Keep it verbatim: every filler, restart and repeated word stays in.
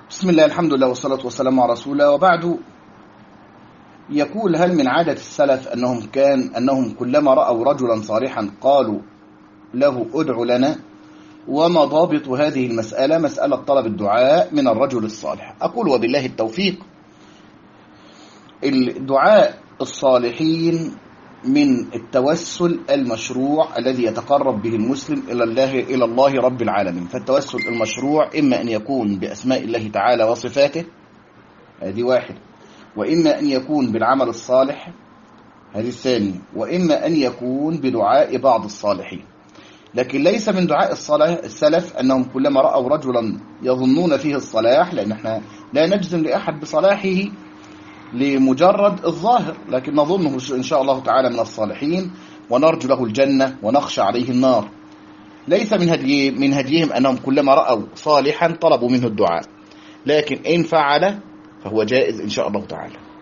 بسم الله، الحمد لله والصلاة والسلام على رسول الله، وبعد. يقول: هل من عادة السلف أنهم كان أنهم كلما رأوا رجلا صالحا قالوا له ادع لنا؟ وما ضابط هذه المسألة؟ مسألة طلب الدعاء من الرجل الصالح. أقول: وبالله التوفيق. الدعاء الصالحين من التوسل المشروع الذي يتقرب به المسلم إلى الله إلى الله رب العالمين. فالتوسل المشروع إما أن يكون بأسماء الله تعالى وصفاته، هذه واحد، وإما أن يكون بالعمل الصالح، هذه الثانية، وإما أن يكون بدعاء بعض الصالحين. لكن ليس من دعاء السلف أنهم كلما رأوا رجلا يظنون فيه الصلاح، لأن احنا لا نجزم لأحد بصلاحه لمجرد الظاهر، لكن نظنه إن شاء الله تعالى من الصالحين ونرجو له الجنة ونخشى عليه النار. ليس من هدي من هديهم أنهم كلما رأوا صالحا طلبوا منه الدعاء، لكن إن فعل فهو جائز إن شاء الله تعالى.